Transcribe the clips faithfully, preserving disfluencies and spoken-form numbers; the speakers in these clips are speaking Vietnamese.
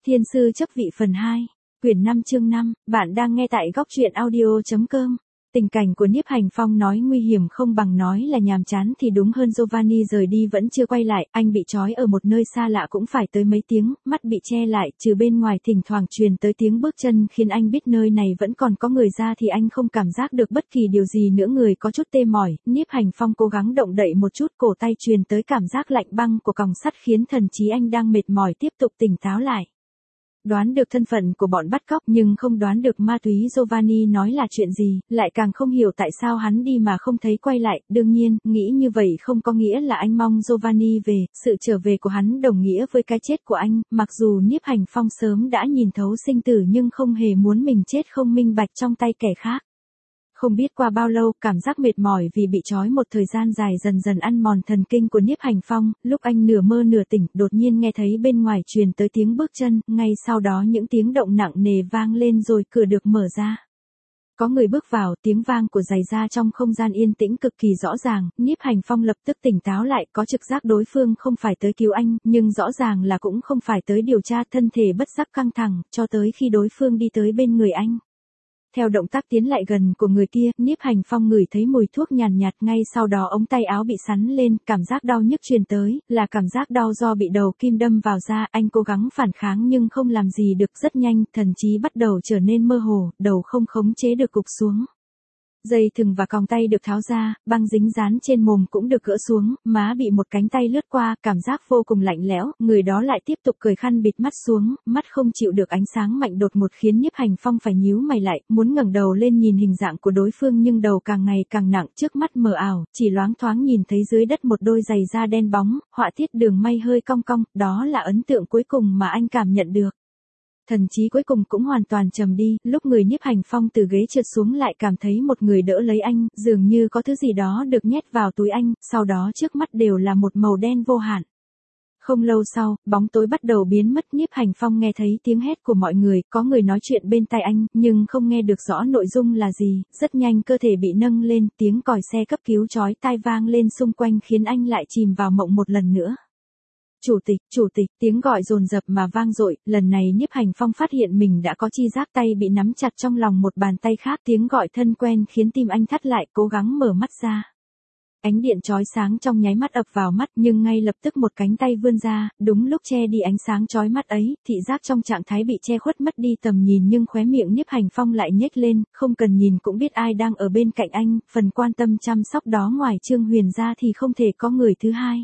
Thiên sư chấp vị phần hai, quyển năm chương năm, bạn đang nghe tại góc truyện audio.com. Tình cảnh của Niếp Hành Phong nói nguy hiểm không bằng nói là nhàm chán thì đúng hơn. Giovanni rời đi vẫn chưa quay lại, anh bị trói ở một nơi xa lạ cũng phải tới mấy tiếng, mắt bị che lại, trừ bên ngoài thỉnh thoảng truyền tới tiếng bước chân khiến anh biết nơi này vẫn còn có người ra thì anh không cảm giác được bất kỳ điều gì nữa. Người có chút tê mỏi, Niếp Hành Phong cố gắng động đậy một chút, cổ tay truyền tới cảm giác lạnh băng của còng sắt khiến thần trí anh đang mệt mỏi tiếp tục tỉnh táo lại. Đoán được thân phận của bọn bắt cóc nhưng không đoán được ma túy Giovanni nói là chuyện gì, lại càng không hiểu tại sao hắn đi mà không thấy quay lại. Đương nhiên, nghĩ như vậy không có nghĩa là anh mong Giovanni về, sự trở về của hắn đồng nghĩa với cái chết của anh, mặc dù Niếp Hành Phong sớm đã nhìn thấu sinh tử nhưng không hề muốn mình chết không minh bạch trong tay kẻ khác. Không biết qua bao lâu, cảm giác mệt mỏi vì bị trói một thời gian dài dần dần ăn mòn thần kinh của Niếp Hành Phong, lúc anh nửa mơ nửa tỉnh, đột nhiên nghe thấy bên ngoài truyền tới tiếng bước chân, ngay sau đó những tiếng động nặng nề vang lên rồi cửa được mở ra. Có người bước vào, tiếng vang của giày da trong không gian yên tĩnh cực kỳ rõ ràng, Niếp Hành Phong lập tức tỉnh táo lại, có trực giác đối phương không phải tới cứu anh, nhưng rõ ràng là cũng không phải tới điều tra. Thân thể bất giác căng thẳng, cho tới khi đối phương đi tới bên người anh. Theo động tác tiến lại gần của người kia, Niếp Hành Phong ngửi thấy mùi thuốc nhàn nhạt, ngay sau đó ống tay áo bị sắn lên, cảm giác đau nhức truyền tới, là cảm giác đau do bị đầu kim đâm vào da. Anh cố gắng phản kháng nhưng không làm gì được, rất nhanh, thần trí bắt đầu trở nên mơ hồ, đầu không khống chế được gục xuống. Dây thừng và còng tay được tháo ra, băng dính dán trên mồm cũng được gỡ xuống, má bị một cánh tay lướt qua, cảm giác vô cùng lạnh lẽo, người đó lại tiếp tục cởi khăn bịt mắt xuống, mắt không chịu được ánh sáng mạnh đột ngột khiến Niếp Hành Phong phải nhíu mày lại, muốn ngẩng đầu lên nhìn hình dạng của đối phương nhưng đầu càng ngày càng nặng, trước mắt mờ ảo, chỉ loáng thoáng nhìn thấy dưới đất một đôi giày da đen bóng, họa tiết đường may hơi cong cong, đó là ấn tượng cuối cùng mà anh cảm nhận được. Thần trí cuối cùng cũng hoàn toàn trầm đi, lúc người Niếp Hành Phong từ ghế trượt xuống lại cảm thấy một người đỡ lấy anh, dường như có thứ gì đó được nhét vào túi anh, sau đó trước mắt đều là một màu đen vô hạn. Không lâu sau, bóng tối bắt đầu biến mất. Niếp Hành Phong nghe thấy tiếng hét của mọi người, có người nói chuyện bên tai anh, nhưng không nghe được rõ nội dung là gì, rất nhanh cơ thể bị nâng lên, tiếng còi xe cấp cứu chói tai vang lên xung quanh khiến anh lại chìm vào mộng một lần nữa. Chủ tịch, chủ tịch, tiếng gọi dồn dập mà vang dội, lần này Niếp Hành Phong phát hiện mình đã có chi giác tay bị nắm chặt trong lòng một bàn tay khác, tiếng gọi thân quen khiến tim anh thắt lại, cố gắng mở mắt ra. Ánh điện chói sáng trong nháy mắt ập vào mắt nhưng ngay lập tức một cánh tay vươn ra, đúng lúc che đi ánh sáng chói mắt ấy, thị giác trong trạng thái bị che khuất mất đi tầm nhìn nhưng khóe miệng Niếp Hành Phong lại nhếch lên, không cần nhìn cũng biết ai đang ở bên cạnh anh, phần quan tâm chăm sóc đó ngoài Trương Huyền ra thì không thể có người thứ hai.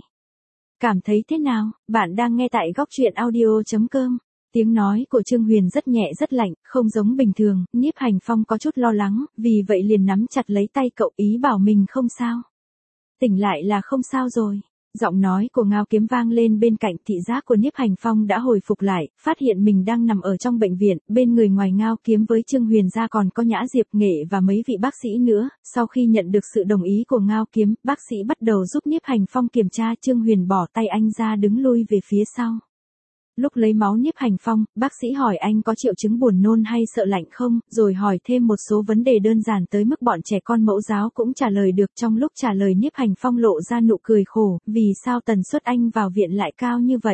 Cảm thấy thế nào? Bạn đang nghe tại góc truyện audio.com. Tiếng nói của Trương Huyền rất nhẹ rất lạnh, không giống bình thường, Niếp Hành Phong có chút lo lắng, vì vậy liền nắm chặt lấy tay cậu, ý bảo mình không sao. Tỉnh lại là không sao rồi. Giọng nói của Ngao Kiếm vang lên bên cạnh, thị giác của Niếp Hành Phong đã hồi phục lại, phát hiện mình đang nằm ở trong bệnh viện, bên người ngoài Ngao Kiếm với Trương Huyền ra còn có Nhã Diệp Nghệ và mấy vị bác sĩ nữa. Sau khi nhận được sự đồng ý của Ngao Kiếm, bác sĩ bắt đầu giúp Niếp Hành Phong kiểm tra. Trương Huyền bỏ tay anh ra đứng lui về phía sau. Lúc lấy máu Niếp Hành Phong, bác sĩ hỏi anh có triệu chứng buồn nôn hay sợ lạnh không, rồi hỏi thêm một số vấn đề đơn giản tới mức bọn trẻ con mẫu giáo cũng trả lời được. Trong lúc trả lời Niếp Hành Phong lộ ra nụ cười khổ, vì sao tần suất anh vào viện lại cao như vậy?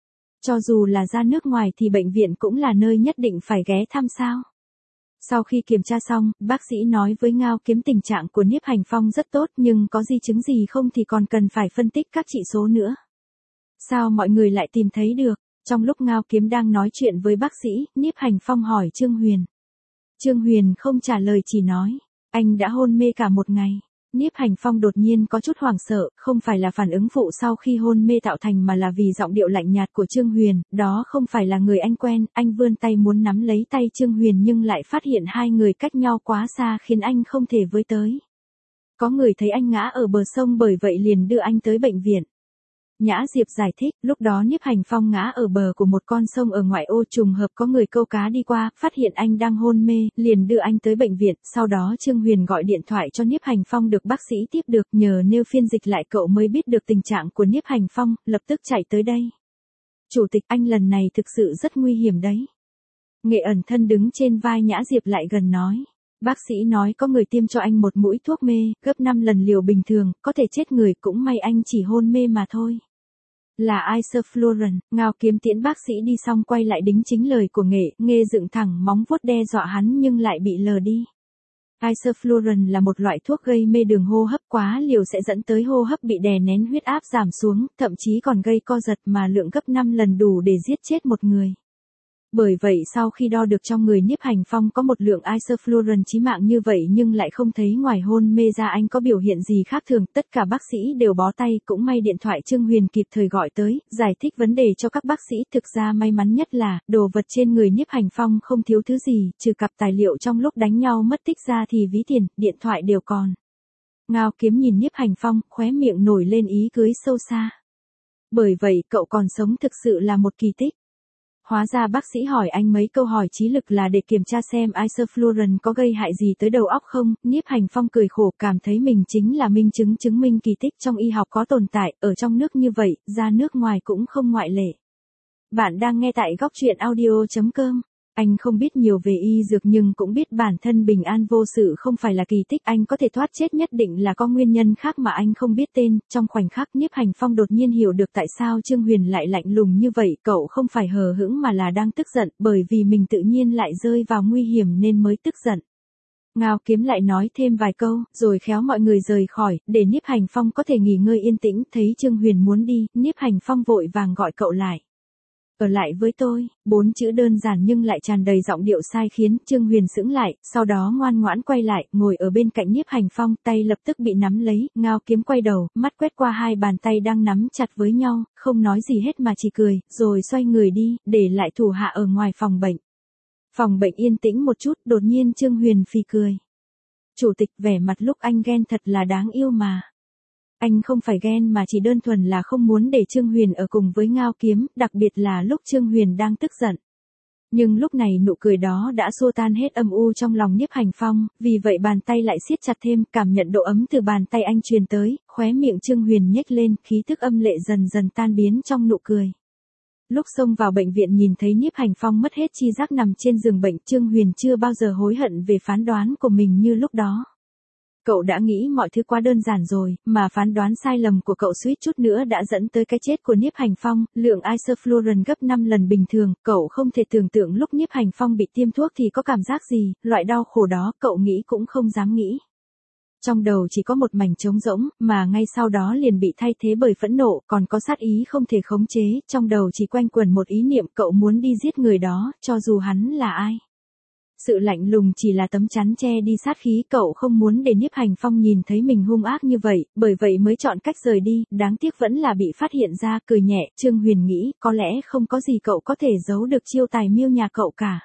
Cho dù là ra nước ngoài thì bệnh viện cũng là nơi nhất định phải ghé thăm sao? Sau khi kiểm tra xong, bác sĩ nói với Ngao Kiếm tình trạng của Niếp Hành Phong rất tốt nhưng có di chứng gì không thì còn cần phải phân tích các chỉ số nữa. Sao mọi người lại tìm thấy được? Trong lúc Ngao Kiếm đang nói chuyện với bác sĩ, Niếp Hành Phong hỏi Trương Huyền. Trương Huyền không trả lời chỉ nói, anh đã hôn mê cả một ngày. Niếp Hành Phong đột nhiên có chút hoảng sợ, không phải là phản ứng phụ sau khi hôn mê tạo thành mà là vì giọng điệu lạnh nhạt của Trương Huyền, đó không phải là người anh quen. Anh vươn tay muốn nắm lấy tay Trương Huyền nhưng lại phát hiện hai người cách nhau quá xa khiến anh không thể với tới. Có người thấy anh ngã ở bờ sông bởi vậy liền đưa anh tới bệnh viện. Nhã Diệp giải thích, lúc đó Niếp Hành Phong ngã ở bờ của một con sông ở ngoại ô, trùng hợp có người câu cá đi qua, phát hiện anh đang hôn mê, liền đưa anh tới bệnh viện, sau đó Trương Huyền gọi điện thoại cho Niếp Hành Phong được bác sĩ tiếp được, nhờ nêu phiên dịch lại cậu mới biết được tình trạng của Niếp Hành Phong, lập tức chạy tới đây. Chủ tịch, anh lần này thực sự rất nguy hiểm đấy. Nghệ ẩn thân đứng trên vai Nhã Diệp lại gần nói. Bác sĩ nói có người tiêm cho anh một mũi thuốc mê, gấp năm lần liều bình thường, có thể chết người, cũng may anh chỉ hôn mê mà thôi. Là Isoflurane, Ngao Kiếm tiễn bác sĩ đi xong quay lại đính chính lời của Nghệ, Nghê dựng thẳng móng vuốt đe dọa hắn nhưng lại bị lờ đi. Isoflurane là một loại thuốc gây mê đường hô hấp, quá liều sẽ dẫn tới hô hấp bị đè nén, huyết áp giảm xuống, thậm chí còn gây co giật mà lượng gấp năm lần đủ để giết chết một người. Bởi vậy sau khi đo được trong người Niếp Hành Phong có một lượng Isoflurane chí mạng như vậy nhưng lại không thấy ngoài hôn mê ra anh có biểu hiện gì khác thường, tất cả bác sĩ đều bó tay, cũng may điện thoại Trương Huyền kịp thời gọi tới, giải thích vấn đề cho các bác sĩ. Thực ra may mắn nhất là, đồ vật trên người Niếp Hành Phong không thiếu thứ gì, trừ cặp tài liệu trong lúc đánh nhau mất tích ra thì ví tiền, điện thoại đều còn. Ngao Kiếm nhìn Niếp Hành Phong, khóe miệng nổi lên ý cười sâu xa. Bởi vậy cậu còn sống thực sự là một kỳ tích. Hóa ra bác sĩ hỏi anh mấy câu hỏi trí lực là để kiểm tra xem Isoflurane có gây hại gì tới đầu óc không. Niếp Hành Phong cười khổ, cảm thấy mình chính là minh chứng chứng minh kỳ tích trong y học có tồn tại, ở trong nước như vậy, ra nước ngoài cũng không ngoại lệ. Bạn đang nghe tại góc truyện audio chấm com. Anh không biết nhiều về y dược nhưng cũng biết bản thân bình an vô sự không phải là kỳ tích, anh có thể thoát chết nhất định là có nguyên nhân khác mà anh không biết tên. Trong khoảnh khắc Niếp Hành Phong đột nhiên hiểu được tại sao Trương Huyền lại lạnh lùng như vậy, cậu không phải hờ hững mà là đang tức giận, bởi vì mình tự nhiên lại rơi vào nguy hiểm nên mới tức giận. Ngao Kiếm lại nói thêm vài câu, rồi khéo mọi người rời khỏi, để Niếp Hành Phong có thể nghỉ ngơi yên tĩnh. Thấy Trương Huyền muốn đi, Niếp Hành Phong vội vàng gọi cậu lại. Ở lại với tôi, bốn chữ đơn giản nhưng lại tràn đầy giọng điệu sai khiến Trương Huyền sững lại, sau đó ngoan ngoãn quay lại, ngồi ở bên cạnh Niếp Hành Phong, tay lập tức bị nắm lấy. Ngao Kiếm quay đầu, mắt quét qua hai bàn tay đang nắm chặt với nhau, không nói gì hết mà chỉ cười, rồi xoay người đi, để lại thủ hạ ở ngoài phòng bệnh. Phòng bệnh yên tĩnh một chút, đột nhiên Trương Huyền phì cười. Chủ tịch, vẻ mặt lúc anh ghen thật là đáng yêu mà. Anh không phải ghen mà chỉ đơn thuần là không muốn để Trương Huyền ở cùng với Ngao Kiếm, đặc biệt là lúc Trương Huyền đang tức giận. Nhưng lúc này nụ cười đó đã xua tan hết âm u trong lòng Niếp Hành Phong, vì vậy bàn tay lại siết chặt thêm, cảm nhận độ ấm từ bàn tay anh truyền tới, khóe miệng Trương Huyền nhếch lên, khí thức âm lệ dần dần tan biến trong nụ cười. Lúc xông vào bệnh viện nhìn thấy Niếp Hành Phong mất hết chi giác nằm trên giường bệnh, Trương Huyền chưa bao giờ hối hận về phán đoán của mình như lúc đó. Cậu đã nghĩ mọi thứ quá đơn giản rồi, mà phán đoán sai lầm của cậu suýt chút nữa đã dẫn tới cái chết của Niếp Hành Phong. Lượng Isoflurane gấp năm lần bình thường, cậu không thể tưởng tượng lúc Niếp Hành Phong bị tiêm thuốc thì có cảm giác gì, loại đau khổ đó cậu nghĩ cũng không dám nghĩ. Trong đầu chỉ có một mảnh trống rỗng, mà ngay sau đó liền bị thay thế bởi phẫn nộ, còn có sát ý không thể khống chế, trong đầu chỉ quanh quẩn một ý niệm, cậu muốn đi giết người đó, cho dù hắn là ai. Sự lạnh lùng chỉ là tấm chắn che đi sát khí, cậu không muốn để Niếp Hành Phong nhìn thấy mình hung ác như vậy, bởi vậy mới chọn cách rời đi, đáng tiếc vẫn là bị phát hiện ra. Cười nhẹ, Trương Huyền nghĩ, có lẽ không có gì cậu có thể giấu được chiêu tài miêu nhà cậu cả.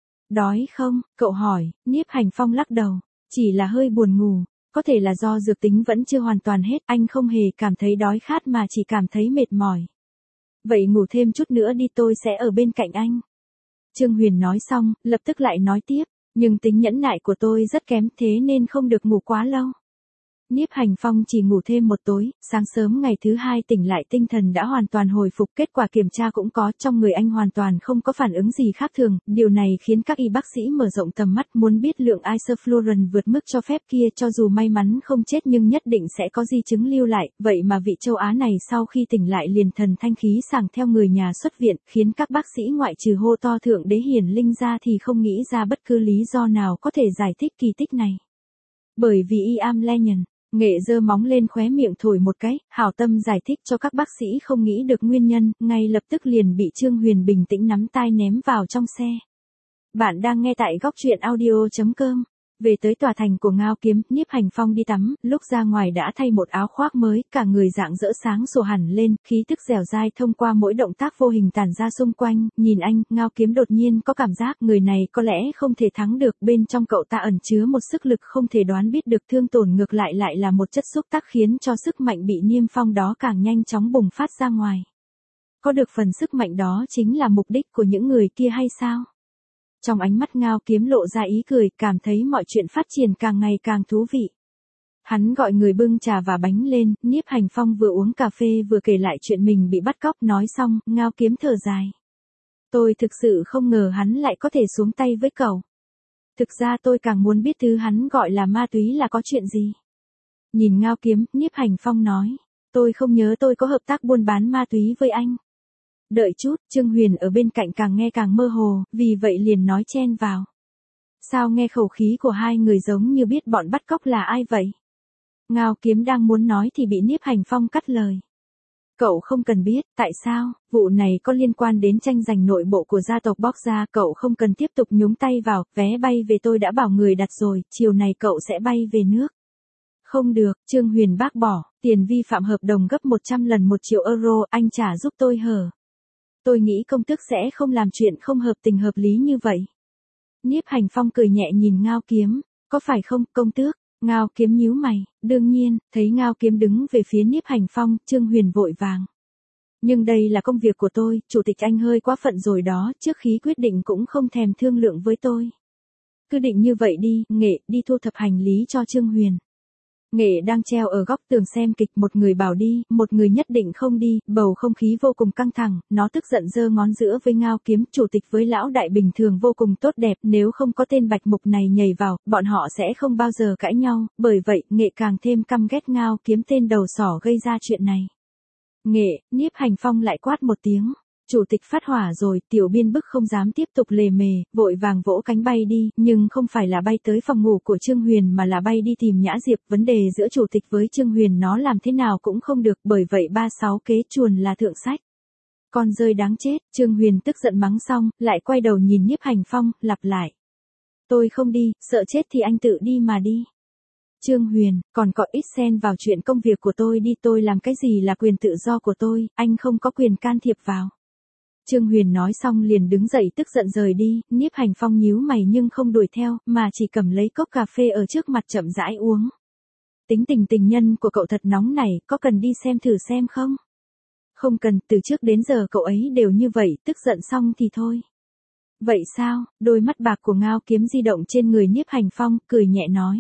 Đói không? Cậu hỏi. Niếp Hành Phong lắc đầu, chỉ là hơi buồn ngủ, có thể là do dược tính vẫn chưa hoàn toàn hết, anh không hề cảm thấy đói khát mà chỉ cảm thấy mệt mỏi. Vậy ngủ thêm chút nữa đi, tôi sẽ ở bên cạnh anh. Trương Huyền nói xong, lập tức lại nói tiếp, nhưng tính nhẫn nại của tôi rất kém, thế nên không được ngủ quá lâu. Niếp Hành Phong chỉ ngủ thêm một tối, sáng sớm ngày thứ hai tỉnh lại tinh thần đã hoàn toàn hồi phục, kết quả kiểm tra cũng có, trong người anh hoàn toàn không có phản ứng gì khác thường, điều này khiến các y bác sĩ mở rộng tầm mắt, muốn biết lượng Isoflurane vượt mức cho phép kia, cho dù may mắn không chết nhưng nhất định sẽ có di chứng lưu lại, vậy mà vị châu Á này sau khi tỉnh lại liền thần thanh khí sảng theo người nhà xuất viện, khiến các bác sĩ ngoại trừ hô to thượng đế hiển linh ra thì không nghĩ ra bất cứ lý do nào có thể giải thích kỳ tích này. Bởi vì I am legend. Nghệ giơ móng lên khóe miệng thổi một cái, hảo tâm giải thích cho các bác sĩ không nghĩ được nguyên nhân, ngay lập tức liền bị Trương Huyền bình tĩnh nắm tai ném vào trong xe. Bạn đang nghe tại góc truyện audio chấm com. Về tới tòa thành của Ngao Kiếm, Niếp Hành Phong đi tắm, lúc ra ngoài đã thay một áo khoác mới, cả người rạng rỡ sáng sủa hẳn lên, khí tức dẻo dai thông qua mỗi động tác vô hình tản ra xung quanh. Nhìn anh, Ngao Kiếm đột nhiên có cảm giác người này có lẽ không thể thắng được, bên trong cậu ta ẩn chứa một sức lực không thể đoán biết được, thương tổn ngược lại lại là một chất xúc tác khiến cho sức mạnh bị niêm phong đó càng nhanh chóng bùng phát ra ngoài. Có được phần sức mạnh đó chính là mục đích của những người kia hay sao? Trong ánh mắt Ngao Kiếm lộ ra ý cười, cảm thấy mọi chuyện phát triển càng ngày càng thú vị. Hắn gọi người bưng trà và bánh lên, Niếp Hành Phong vừa uống cà phê vừa kể lại chuyện mình bị bắt cóc, nói xong, Ngao Kiếm thở dài. Tôi thực sự không ngờ hắn lại có thể xuống tay với cậu. Thực ra tôi càng muốn biết thứ hắn gọi là ma túy là có chuyện gì. Nhìn Ngao Kiếm, Niếp Hành Phong nói. Tôi không nhớ tôi có hợp tác buôn bán ma túy với anh. Đợi chút, Trương Huyền ở bên cạnh càng nghe càng mơ hồ, vì vậy liền nói chen vào. Sao nghe khẩu khí của hai người giống như biết bọn bắt cóc là ai vậy? Ngao Kiếm đang muốn nói thì bị Niếp Hành Phong cắt lời. Cậu không cần biết, tại sao, vụ này có liên quan đến tranh giành nội bộ của gia tộc Bóc Gia, cậu không cần tiếp tục nhúng tay vào, vé bay về tôi đã bảo người đặt rồi, chiều này cậu sẽ bay về nước. Không được, Trương Huyền bác bỏ, tiền vi phạm hợp đồng gấp một trăm lần một triệu euro, anh trả giúp tôi hở. Tôi nghĩ công tước sẽ không làm chuyện không hợp tình hợp lý như vậy. Niếp Hành Phong cười nhẹ nhìn Ngao Kiếm, có phải không, công tước? Ngao Kiếm nhíu mày, đương nhiên, thấy Ngao Kiếm đứng về phía Niếp Hành Phong, Trương Huyền vội vàng. Nhưng đây là công việc của tôi, chủ tịch anh hơi quá phận rồi đó, trước khi quyết định cũng không thèm thương lượng với tôi. Cứ định như vậy đi, Nghệ, đi thu thập hành lý cho Trương Huyền. Nghệ đang treo ở góc tường xem kịch, một người bảo đi, một người nhất định không đi, bầu không khí vô cùng căng thẳng, nó tức giận giơ ngón giữa với Ngao Kiếm, chủ tịch với lão đại bình thường vô cùng tốt đẹp, nếu không có tên bạch mục này nhảy vào, bọn họ sẽ không bao giờ cãi nhau, bởi vậy, Nghệ càng thêm căm ghét Ngao Kiếm tên đầu sỏ gây ra chuyện này. Nghệ, Niếp Hành Phong lại quát một tiếng. Chủ tịch phát hỏa rồi, tiểu biên bức không dám tiếp tục lề mề, vội vàng vỗ cánh bay đi, nhưng không phải là bay tới phòng ngủ của Trương Huyền mà là bay đi tìm Nhã Diệp, vấn đề giữa chủ tịch với Trương Huyền nó làm thế nào cũng không được, bởi vậy ba sáu kế chuồn là thượng sách. Con rơi đáng chết, Trương Huyền tức giận mắng xong, lại quay đầu nhìn Niếp Hành Phong, lặp lại. Tôi không đi, sợ chết thì anh tự đi mà đi. Trương Huyền, còn có ít xen vào chuyện công việc của tôi đi, tôi làm cái gì là quyền tự do của tôi, anh không có quyền can thiệp vào. Trương Huyền nói xong liền đứng dậy tức giận rời đi, Niếp Hành Phong nhíu mày nhưng không đuổi theo, mà chỉ cầm lấy cốc cà phê ở trước mặt chậm rãi uống. Tính tình tình nhân của cậu thật nóng này, có cần đi xem thử xem không? Không cần, từ trước đến giờ cậu ấy đều như vậy, tức giận xong thì thôi. Vậy sao? Đôi mắt bạc của Ngao Kiếm di động trên người Niếp Hành Phong, cười nhẹ nói.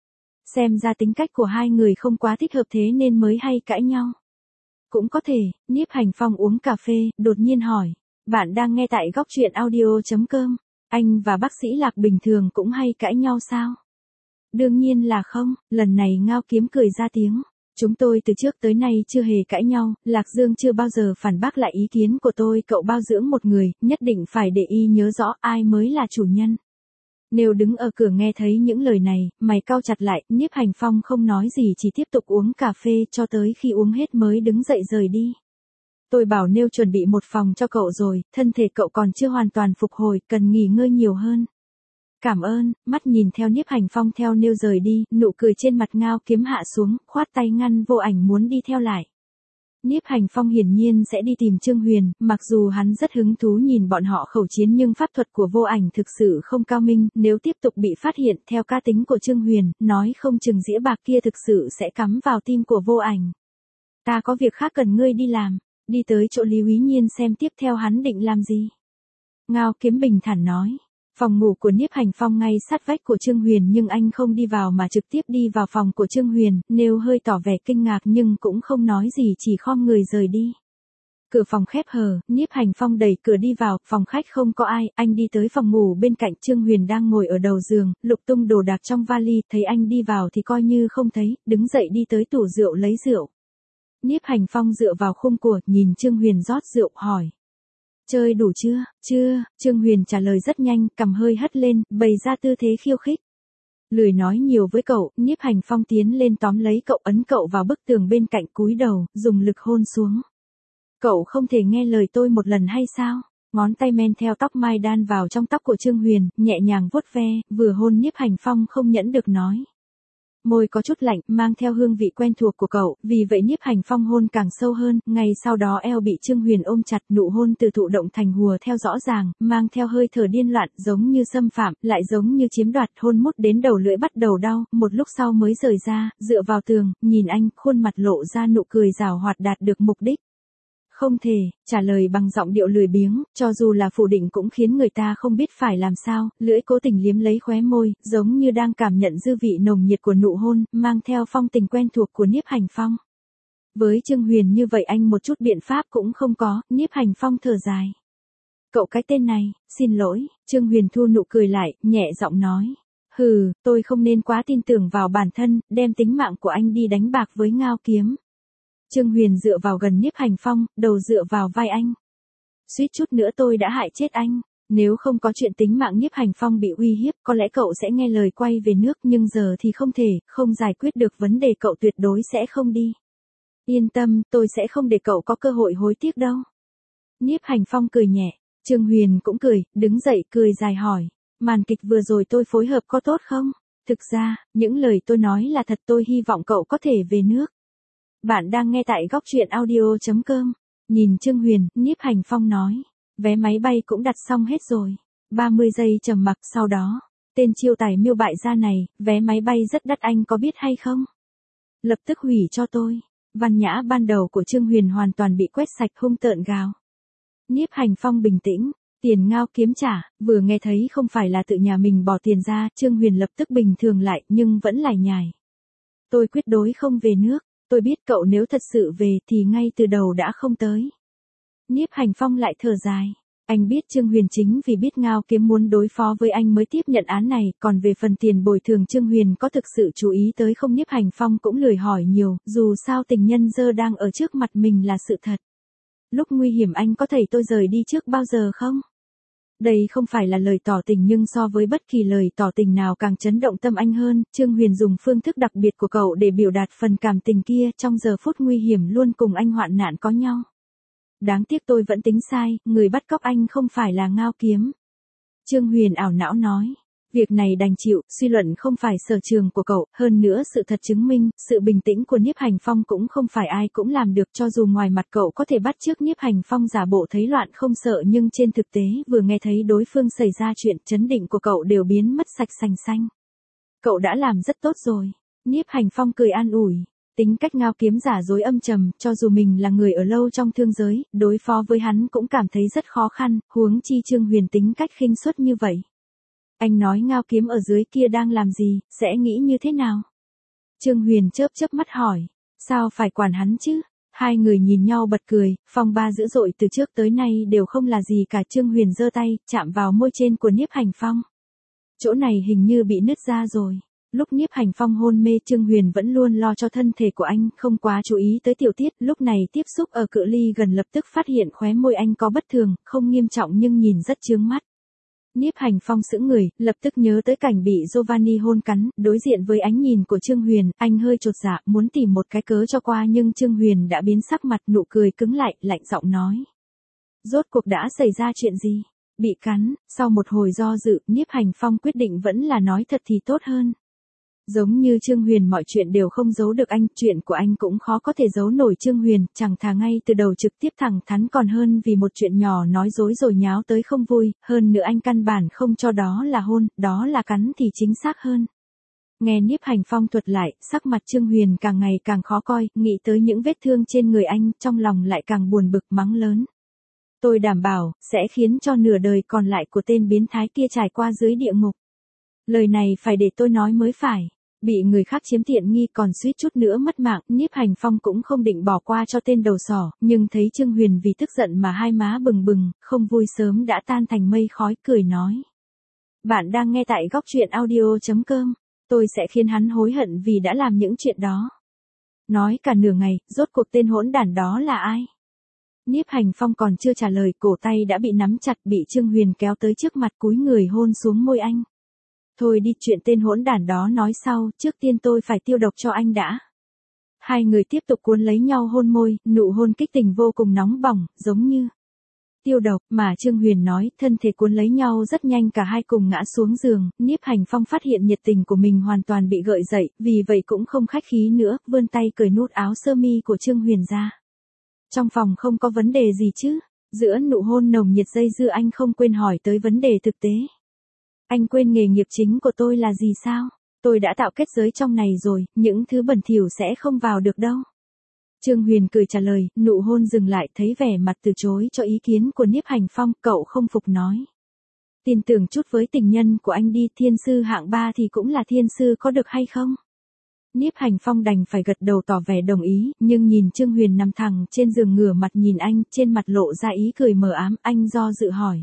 Xem ra tính cách của hai người không quá thích hợp thế nên mới hay cãi nhau. Cũng có thể, Niếp Hành Phong uống cà phê, đột nhiên hỏi. Bạn đang nghe tại góc truyện audio chấm com. Anh và bác sĩ Lạc bình thường cũng hay cãi nhau sao? Đương nhiên là không, lần này Ngao Kiếm cười ra tiếng. Chúng tôi từ trước tới nay chưa hề cãi nhau, Lạc Dương chưa bao giờ phản bác lại ý kiến của tôi, cậu bao dưỡng một người, nhất định phải để y nhớ rõ ai mới là chủ nhân. Nếu đứng ở cửa nghe thấy những lời này, mày cau chặt lại, Niếp Hành Phong không nói gì chỉ tiếp tục uống cà phê cho tới khi uống hết mới đứng dậy rời đi. Tôi bảo Nêu chuẩn bị một phòng cho cậu rồi, thân thể cậu còn chưa hoàn toàn phục hồi, cần nghỉ ngơi nhiều hơn. Cảm ơn, mắt nhìn theo Niếp Hành Phong theo Nêu rời đi, nụ cười trên mặt Ngao Kiếm hạ xuống, khoát tay ngăn Vô Ảnh muốn đi theo lại. Niếp Hành Phong hiển nhiên sẽ đi tìm Trương Huyền, mặc dù hắn rất hứng thú nhìn bọn họ khẩu chiến nhưng pháp thuật của Vô Ảnh thực sự không cao minh, nếu tiếp tục bị phát hiện theo cá tính của Trương Huyền, nói không chừng dĩa bạc kia thực sự sẽ cắm vào tim của Vô Ảnh. Ta có việc khác cần ngươi đi làm, đi tới chỗ Lý Úy Nhiên xem tiếp theo hắn định làm gì. Ngao Kiếm bình thản nói. Phòng ngủ của Niếp Hành Phong ngay sát vách của Trương Huyền nhưng anh không đi vào mà trực tiếp đi vào phòng của Trương Huyền, Nêu hơi tỏ vẻ kinh ngạc nhưng cũng không nói gì chỉ khom người rời đi. Cửa phòng khép hờ, Niếp Hành Phong đẩy cửa đi vào, phòng khách không có ai, anh đi tới phòng ngủ bên cạnh Trương Huyền đang ngồi ở đầu giường, lục tung đồ đạc trong vali, thấy anh đi vào thì coi như không thấy, đứng dậy đi tới tủ rượu lấy rượu. Niếp Hành Phong dựa vào khung của, nhìn Trương Huyền rót rượu, hỏi. Chơi đủ chưa? Chưa, Trương Huyền trả lời rất nhanh, cằm hơi hất lên, bày ra tư thế khiêu khích. Lười nói nhiều với cậu, Niếp Hành Phong tiến lên tóm lấy cậu, ấn cậu vào bức tường bên cạnh, cúi đầu, dùng lực hôn xuống. Cậu không thể nghe lời tôi một lần hay sao? Ngón tay men theo tóc mai đan vào trong tóc của Trương Huyền, nhẹ nhàng vuốt ve, vừa hôn Niếp Hành Phong không nhẫn được nói. Môi có chút lạnh, mang theo hương vị quen thuộc của cậu, vì vậy Niếp Hành Phong hôn càng sâu hơn, ngay sau đó eo bị Trương Huyền ôm chặt, nụ hôn từ thụ động thành hùa theo rõ ràng, mang theo hơi thở điên loạn, giống như xâm phạm, lại giống như chiếm đoạt, hôn mút đến đầu lưỡi bắt đầu đau, một lúc sau mới rời ra, dựa vào tường, nhìn anh, khuôn mặt lộ ra nụ cười giảo hoạt đạt được mục đích. Không thể, trả lời bằng giọng điệu lười biếng, cho dù là phủ định cũng khiến người ta không biết phải làm sao, lưỡi cố tình liếm lấy khóe môi, giống như đang cảm nhận dư vị nồng nhiệt của nụ hôn, mang theo phong tình quen thuộc của Niếp Hành Phong. Với Trương Huyền như vậy anh một chút biện pháp cũng không có, Niếp Hành Phong thở dài. Cậu cái tên này, xin lỗi, Trương Huyền thu nụ cười lại, nhẹ giọng nói. Hừ, tôi không nên quá tin tưởng vào bản thân, đem tính mạng của anh đi đánh bạc với Ngao Kiếm. Trương Huyền dựa vào gần Nhiếp Hành Phong, đầu dựa vào vai anh. Suýt chút nữa tôi đã hại chết anh. Nếu không có chuyện tính mạng Nhiếp Hành Phong bị uy hiếp, có lẽ cậu sẽ nghe lời quay về nước, nhưng giờ thì không thể, không giải quyết được vấn đề cậu tuyệt đối sẽ không đi. Yên tâm, tôi sẽ không để cậu có cơ hội hối tiếc đâu. Nhiếp Hành Phong cười nhẹ, Trương Huyền cũng cười, đứng dậy cười dài hỏi, màn kịch vừa rồi tôi phối hợp có tốt không? Thực ra, những lời tôi nói là thật, tôi hy vọng cậu có thể về nước. Bạn đang nghe tại góc truyện audio chấm com. Nhìn Trương Huyền, Nhiếp Hành Phong nói, vé máy bay cũng đặt xong hết rồi. ba mươi giây trầm mặc sau đó, tên chiêu tài miêu bại gia này, vé máy bay rất đắt anh có biết hay không? Lập tức hủy cho tôi. Văn nhã ban đầu của Trương Huyền hoàn toàn bị quét sạch, hung tợn gào. Nhiếp Hành Phong bình tĩnh, tiền ngao kiếm trả, vừa nghe thấy không phải là tự nhà mình bỏ tiền ra, Trương Huyền lập tức bình thường lại, nhưng vẫn lải nhải. Tôi quyết đối không về nước, tôi biết cậu nếu thật sự về thì ngay từ đầu đã không tới. Nhiếp Hành Phong lại thở dài, anh biết Trương Huyền chính vì biết ngao kiếm muốn đối phó với anh mới tiếp nhận án này, còn về phần tiền bồi thường Trương Huyền có thực sự chú ý tới không? Nhiếp Hành Phong cũng lười hỏi nhiều, dù sao tình nhân dơ đang ở trước mặt mình là sự thật. Lúc nguy hiểm anh có thầy tôi rời đi trước bao giờ không? Đây không phải là lời tỏ tình, nhưng so với bất kỳ lời tỏ tình nào càng chấn động tâm anh hơn, Trương Huyền dùng phương thức đặc biệt của cậu để biểu đạt phần cảm tình kia, trong giờ phút nguy hiểm luôn cùng anh hoạn nạn có nhau. Đáng tiếc tôi vẫn tính sai, người bắt cóc anh không phải là ngao kiếm. Trương Huyền ảo não nói. Việc này đành chịu, suy luận không phải sở trường của cậu, hơn nữa sự thật chứng minh, sự bình tĩnh của Nhiếp Hành Phong cũng không phải ai cũng làm được, cho dù ngoài mặt cậu có thể bắt chước Nhiếp Hành Phong giả bộ thấy loạn không sợ, nhưng trên thực tế vừa nghe thấy đối phương xảy ra chuyện, chấn định của cậu đều biến mất sạch sành xanh. Cậu đã làm rất tốt rồi. Nhiếp Hành Phong cười an ủi. Tính cách ngao kiếm giả dối âm trầm, cho dù mình là người ở lâu trong thương giới, đối phó với hắn cũng cảm thấy rất khó khăn, huống chi Trương Huyền tính cách khinh suất như vậy. Anh nói ngao kiếm ở dưới kia đang làm gì, sẽ nghĩ như thế nào? Trương Huyền chớp chớp mắt hỏi, sao phải quản hắn chứ? Hai người nhìn nhau bật cười, phong ba dữ dội từ trước tới nay đều không là gì cả. Trương Huyền giơ tay, chạm vào môi trên của Nhiếp Hành Phong. Chỗ này hình như bị nứt ra rồi. Lúc Nhiếp Hành Phong hôn mê, Trương Huyền vẫn luôn lo cho thân thể của anh, không quá chú ý tới tiểu tiết, lúc này tiếp xúc ở cự ly gần lập tức phát hiện khóe môi anh có bất thường, không nghiêm trọng nhưng nhìn rất chướng mắt. Nhiếp Hành Phong sững người, lập tức nhớ tới cảnh bị Giovanni hôn cắn, đối diện với ánh nhìn của Trương Huyền, anh hơi chột dạ, muốn tìm một cái cớ cho qua, nhưng Trương Huyền đã biến sắc mặt, nụ cười cứng lại, lạnh giọng nói. Rốt cuộc đã xảy ra chuyện gì? Bị cắn. Sau một hồi do dự, Nhiếp Hành Phong quyết định vẫn là nói thật thì tốt hơn. Giống như Trương Huyền mọi chuyện đều không giấu được anh, chuyện của anh cũng khó có thể giấu nổi Trương Huyền, chẳng thà ngay từ đầu trực tiếp thẳng thắn còn hơn vì một chuyện nhỏ nói dối rồi nháo tới không vui, hơn nữa anh căn bản không cho đó là hôn, đó là cắn thì chính xác hơn. Nghe Nhiếp Hành Phong thuật lại, sắc mặt Trương Huyền càng ngày càng khó coi, nghĩ tới những vết thương trên người anh, trong lòng lại càng buồn bực mắng lớn. Tôi đảm bảo, sẽ khiến cho nửa đời còn lại của tên biến thái kia trải qua dưới địa ngục. Lời này phải để tôi nói mới phải. Bị người khác chiếm tiện nghi còn suýt chút nữa mất mạng, Nhiếp Hành Phong cũng không định bỏ qua cho tên đầu sỏ, nhưng thấy Trương Huyền vì tức giận mà hai má bừng bừng, không vui sớm đã tan thành mây khói, cười nói. Bạn đang nghe tại góc truyện audio chấm com, tôi sẽ khiến hắn hối hận vì đã làm những chuyện đó. Nói cả nửa ngày, rốt cuộc tên hỗn đản đó là ai? Nhiếp Hành Phong còn chưa trả lời, cổ tay đã bị nắm chặt, bị Trương Huyền kéo tới trước mặt, cúi người hôn xuống môi anh. Thôi đi, chuyện tên hỗn đản đó nói sau, trước tiên tôi phải tiêu độc cho anh đã. Hai người tiếp tục cuốn lấy nhau hôn môi, nụ hôn kích tình vô cùng nóng bỏng, giống như tiêu độc, mà Trương Huyền nói, thân thể cuốn lấy nhau rất nhanh, cả hai cùng ngã xuống giường. Nhiếp Hành Phong phát hiện nhiệt tình của mình hoàn toàn bị gợi dậy, vì vậy cũng không khách khí nữa, vươn tay cởi nút áo sơ mi của Trương Huyền ra. Trong phòng không có vấn đề gì chứ? Giữa nụ hôn nồng nhiệt dây dưa, anh không quên hỏi tới vấn đề thực tế. Anh quên nghề nghiệp chính của tôi là gì sao? Tôi đã tạo kết giới trong này rồi, những thứ bẩn thỉu sẽ không vào được đâu. Trương Huyền cười trả lời, nụ hôn dừng lại, thấy vẻ mặt từ chối cho ý kiến của Nhiếp Hành Phong, cậu không phục nói. Tin tưởng chút với tình nhân của anh đi, thiên sư hạng ba thì cũng là thiên sư có được hay không? Nhiếp Hành Phong đành phải gật đầu tỏ vẻ đồng ý, nhưng nhìn Trương Huyền nằm thẳng trên giường ngửa mặt nhìn anh, trên mặt lộ ra ý cười mờ ám, anh do dự hỏi.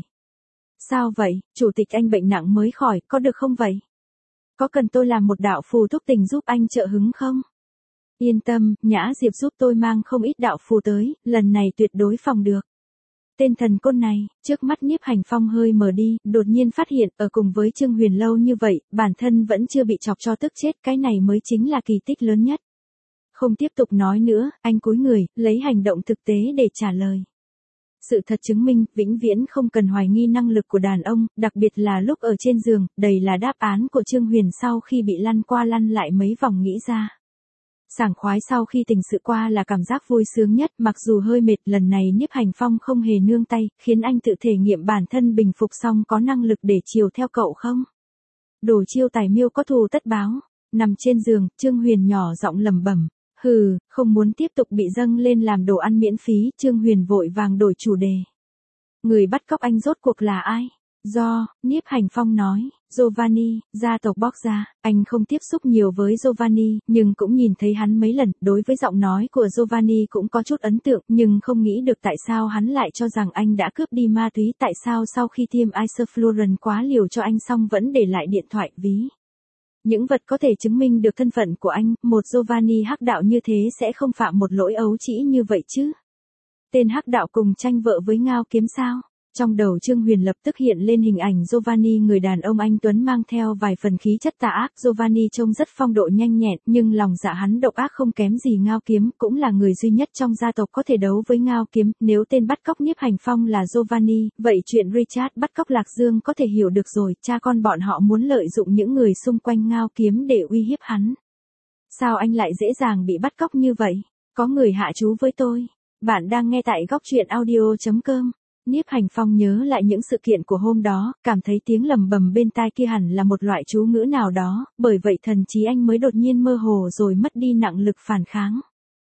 Sao vậy, chủ tịch anh bệnh nặng mới khỏi, có được không vậy? Có cần tôi làm một đạo phù thúc tình giúp anh trợ hứng không? Yên tâm, Nhã Diệp giúp tôi mang không ít đạo phù tới, lần này tuyệt đối phòng được. Tên thần côn này, trước mắt Nhiếp Hành Phong hơi mờ đi, đột nhiên phát hiện, ở cùng với Trương Huyền lâu như vậy, bản thân vẫn chưa bị chọc cho tức chết, cái này mới chính là kỳ tích lớn nhất. Không tiếp tục nói nữa, anh cúi người, lấy hành động thực tế để trả lời. Sự thật chứng minh, vĩnh viễn không cần hoài nghi năng lực của đàn ông, đặc biệt là lúc ở trên giường, đầy là đáp án của Trương Huyền sau khi bị lăn qua lăn lại mấy vòng nghĩ ra. Sảng khoái sau khi tình sự qua là cảm giác vui sướng nhất, mặc dù hơi mệt, lần này Nhiếp Hành Phong không hề nương tay, khiến anh tự thể nghiệm bản thân bình phục xong có năng lực để chiều theo cậu không? Đồ chiêu tài miêu có thù tất báo. Nằm trên giường, Trương Huyền nhỏ giọng lẩm bẩm. Hừ, không muốn tiếp tục bị dâng lên làm đồ ăn miễn phí, Trương Huyền vội vàng đổi chủ đề. Người bắt cóc anh rốt cuộc là ai? Do, Nhiếp Hành Phong nói, Giovanni, gia tộc Borgia, anh không tiếp xúc nhiều với Giovanni, nhưng cũng nhìn thấy hắn mấy lần, đối với giọng nói của Giovanni cũng có chút ấn tượng, nhưng không nghĩ được tại sao hắn lại cho rằng anh đã cướp đi ma túy, tại sao sau khi tiêm isoflurane quá liều cho anh xong vẫn để lại điện thoại, ví. Những vật có thể chứng minh được thân phận của anh, một Giovanni hắc đạo như thế sẽ không phạm một lỗi ấu trĩ như vậy chứ. Tên hắc đạo cùng tranh vợ với Ngao Kiếm sao? Trong đầu Trương Huyền lập tức hiện lên hình ảnh Giovanni, người đàn ông anh tuấn mang theo vài phần khí chất tà ác. Giovanni trông rất phong độ nhanh nhẹn, nhưng lòng dạ hắn độc ác không kém gì Ngao Kiếm, cũng là người duy nhất trong gia tộc có thể đấu với Ngao Kiếm. Nếu tên bắt cóc Nhiếp Hành Phong là Giovanni, vậy chuyện Richard bắt cóc Lạc Dương có thể hiểu được rồi, cha con bọn họ muốn lợi dụng những người xung quanh Ngao Kiếm để uy hiếp hắn. Sao anh lại dễ dàng bị bắt cóc như vậy? Có người hạ chú với tôi. Bạn đang nghe tại góc truyện audio chấm com. Nhiếp Hành Phong nhớ lại những sự kiện của hôm đó, cảm thấy tiếng lầm bầm bên tai kia hẳn là một loại chú ngữ nào đó, bởi vậy thần trí anh mới đột nhiên mơ hồ rồi mất đi năng lực phản kháng.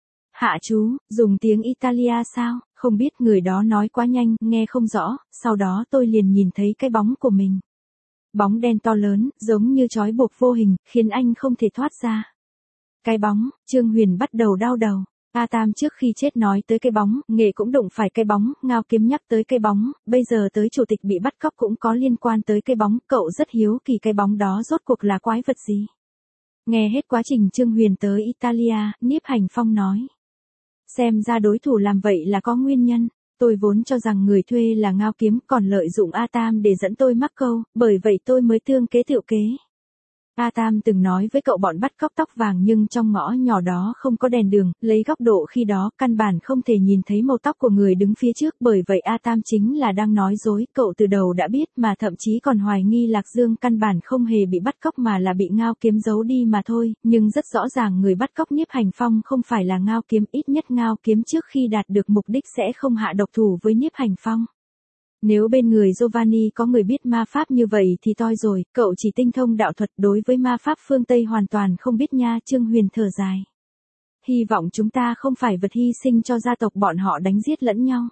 Hạ chú, dùng tiếng Italia sao? Không biết, người đó nói quá nhanh, nghe không rõ, sau đó tôi liền nhìn thấy cái bóng của mình. Bóng đen to lớn, giống như trói buộc vô hình, khiến anh không thể thoát ra. Cái bóng, Trương Huyền bắt đầu đau đầu. A Tam trước khi chết nói tới cái bóng, Nghệ cũng đụng phải cái bóng, Ngao Kiếm nhắc tới cái bóng, bây giờ tới chủ tịch bị bắt cóc cũng có liên quan tới cái bóng, cậu rất hiếu kỳ cái bóng đó rốt cuộc là quái vật gì. Nghe hết quá trình Trương Huyền tới Italia, Nhiếp Hành Phong nói. Xem ra đối thủ làm vậy là có nguyên nhân, tôi vốn cho rằng người thuê là Ngao Kiếm còn lợi dụng A Tam để dẫn tôi mắc câu, bởi vậy tôi mới tương kế tựu kế. A Tam từng nói với cậu bọn bắt cóc tóc vàng nhưng trong ngõ nhỏ đó không có đèn đường, lấy góc độ khi đó căn bản không thể nhìn thấy màu tóc của người đứng phía trước, bởi vậy A Tam chính là đang nói dối, cậu từ đầu đã biết mà thậm chí còn hoài nghi Lạc Dương căn bản không hề bị bắt cóc mà là bị Ngao Kiếm giấu đi mà thôi, nhưng rất rõ ràng người bắt cóc Nhiếp Hành Phong không phải là Ngao Kiếm, ít nhất Ngao Kiếm trước khi đạt được mục đích sẽ không hạ độc thủ với Nhiếp Hành Phong. Nếu bên người Giovanni có người biết ma pháp như vậy thì toi rồi, cậu chỉ tinh thông đạo thuật, đối với ma pháp phương Tây hoàn toàn không biết nha. Trương Huyền thở dài. Hy vọng chúng ta không phải vật hy sinh cho gia tộc bọn họ đánh giết lẫn nhau.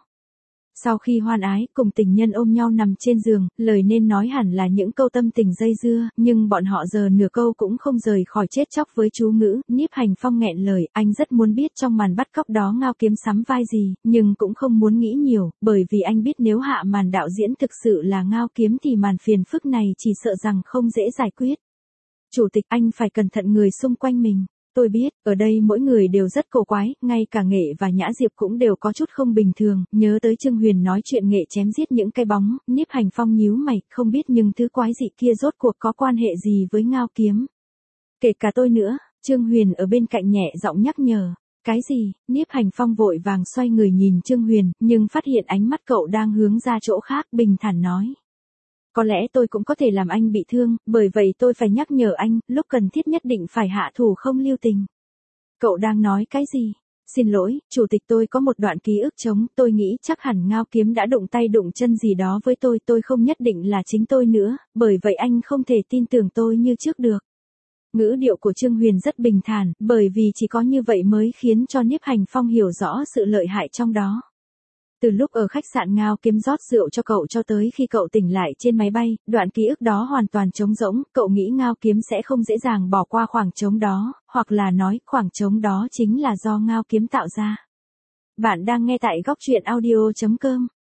Sau khi hoan ái, cùng tình nhân ôm nhau nằm trên giường, lời nên nói hẳn là những câu tâm tình dây dưa, nhưng bọn họ giờ nửa câu cũng không rời khỏi chết chóc với chú ngữ. Nhiếp Hành Phong nghẹn lời, anh rất muốn biết trong màn bắt cóc đó Ngao Kiếm sắm vai gì, nhưng cũng không muốn nghĩ nhiều, bởi vì anh biết nếu hạ màn đạo diễn thực sự là Ngao Kiếm thì màn phiền phức này chỉ sợ rằng không dễ giải quyết. Chủ tịch, anh phải cẩn thận người xung quanh mình. Tôi biết, ở đây mỗi người đều rất cổ quái, ngay cả Nghệ và Nhã Diệp cũng đều có chút không bình thường, nhớ tới Trương Huyền nói chuyện Nghệ chém giết những cái bóng, Nhiếp Hành Phong nhíu mày, không biết nhưng thứ quái dị kia rốt cuộc có quan hệ gì với Ngao Kiếm. Kể cả tôi nữa, Trương Huyền ở bên cạnh nhẹ giọng nhắc nhở. Cái gì? Nhiếp Hành Phong vội vàng xoay người nhìn Trương Huyền, nhưng phát hiện ánh mắt cậu đang hướng ra chỗ khác, bình thản nói. Có lẽ tôi cũng có thể làm anh bị thương, bởi vậy tôi phải nhắc nhở anh, lúc cần thiết nhất định phải hạ thủ không lưu tình. Cậu đang nói cái gì? Xin lỗi, chủ tịch, tôi có một đoạn ký ức trống, tôi nghĩ chắc hẳn Ngao Kiếm đã đụng tay đụng chân gì đó với tôi, tôi không nhất định là chính tôi nữa, bởi vậy anh không thể tin tưởng tôi như trước được. Ngữ điệu của Trương Huyền rất bình thản, bởi vì chỉ có như vậy mới khiến cho Nhiếp Hành Phong hiểu rõ sự lợi hại trong đó. Từ lúc ở khách sạn Ngao Kiếm rót rượu cho cậu cho tới khi cậu tỉnh lại trên máy bay, đoạn ký ức đó hoàn toàn trống rỗng, cậu nghĩ Ngao Kiếm sẽ không dễ dàng bỏ qua khoảng trống đó, hoặc là nói khoảng trống đó chính là do Ngao Kiếm tạo ra. Bạn đang nghe tại góc truyện audio chấm com.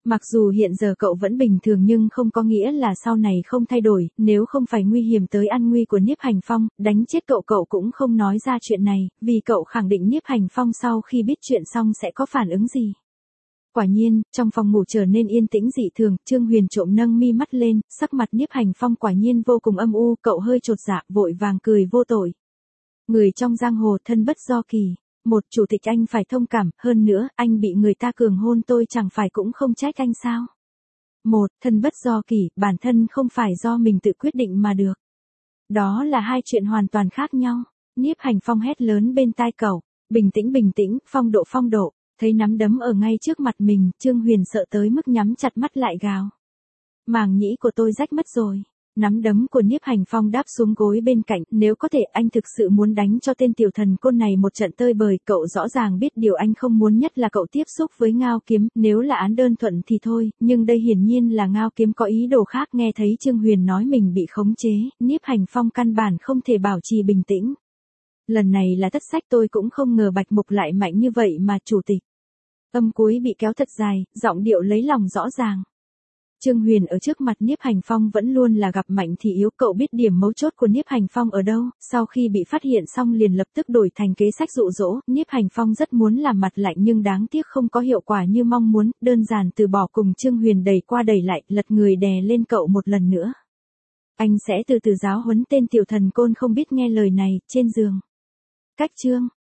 Mặc dù hiện giờ cậu vẫn bình thường nhưng không có nghĩa là sau này không thay đổi, nếu không phải nguy hiểm tới an nguy của Niếp Hành Phong, đánh chết cậu cậu cũng không nói ra chuyện này, vì cậu khẳng định Niếp Hành Phong sau khi biết chuyện xong sẽ có phản ứng gì. Quả nhiên, trong phòng ngủ trở nên yên tĩnh dị thường, Trương Huyền trộm nâng mi mắt lên, sắc mặt Niếp Hành Phong quả nhiên vô cùng âm u, cậu hơi chột dạ, vội vàng cười vô tội. Người trong giang hồ thân bất do kỳ. Một chủ tịch anh phải thông cảm, hơn nữa, anh bị người ta cường hôn tôi chẳng phải cũng không trách anh sao. Một, thân bất do kỳ, bản thân không phải do mình tự quyết định mà được. Đó là hai chuyện hoàn toàn khác nhau. Niếp Hành Phong hét lớn bên tai cậu, bình tĩnh bình tĩnh, phong độ phong độ, thấy nắm đấm ở ngay trước mặt mình, Trương Huyền sợ tới mức nhắm chặt mắt lại gào. Màng nhĩ của tôi rách mất rồi. Nắm đấm của Niếp Hành Phong đáp xuống gối bên cạnh, nếu có thể anh thực sự muốn đánh cho tên tiểu thần côn này một trận tơi bời, cậu rõ ràng biết điều anh không muốn nhất là cậu tiếp xúc với Ngao Kiếm, nếu là án đơn thuận thì thôi, nhưng đây hiển nhiên là Ngao Kiếm có ý đồ khác. Nghe thấy Trương Huyền nói mình bị khống chế, Niếp Hành Phong căn bản không thể bảo trì bình tĩnh. Lần này là thất sách, tôi cũng không ngờ Bạch Mục lại mạnh như vậy mà chủ tịch. Âm cuối bị kéo thật dài, giọng điệu lấy lòng rõ ràng. Trương Huyền ở trước mặt Niếp Hành Phong vẫn luôn là gặp mạnh thì yếu, cậu biết điểm mấu chốt của Niếp Hành Phong ở đâu, sau khi bị phát hiện xong liền lập tức đổi thành kế sách dụ dỗ, Niếp Hành Phong rất muốn làm mặt lạnh nhưng đáng tiếc không có hiệu quả như mong muốn, đơn giản từ bỏ cùng Trương Huyền đẩy qua đẩy lại, lật người đè lên cậu một lần nữa. Anh sẽ từ từ giáo huấn tên tiểu thần côn không biết nghe lời này, trên giường. Cách chương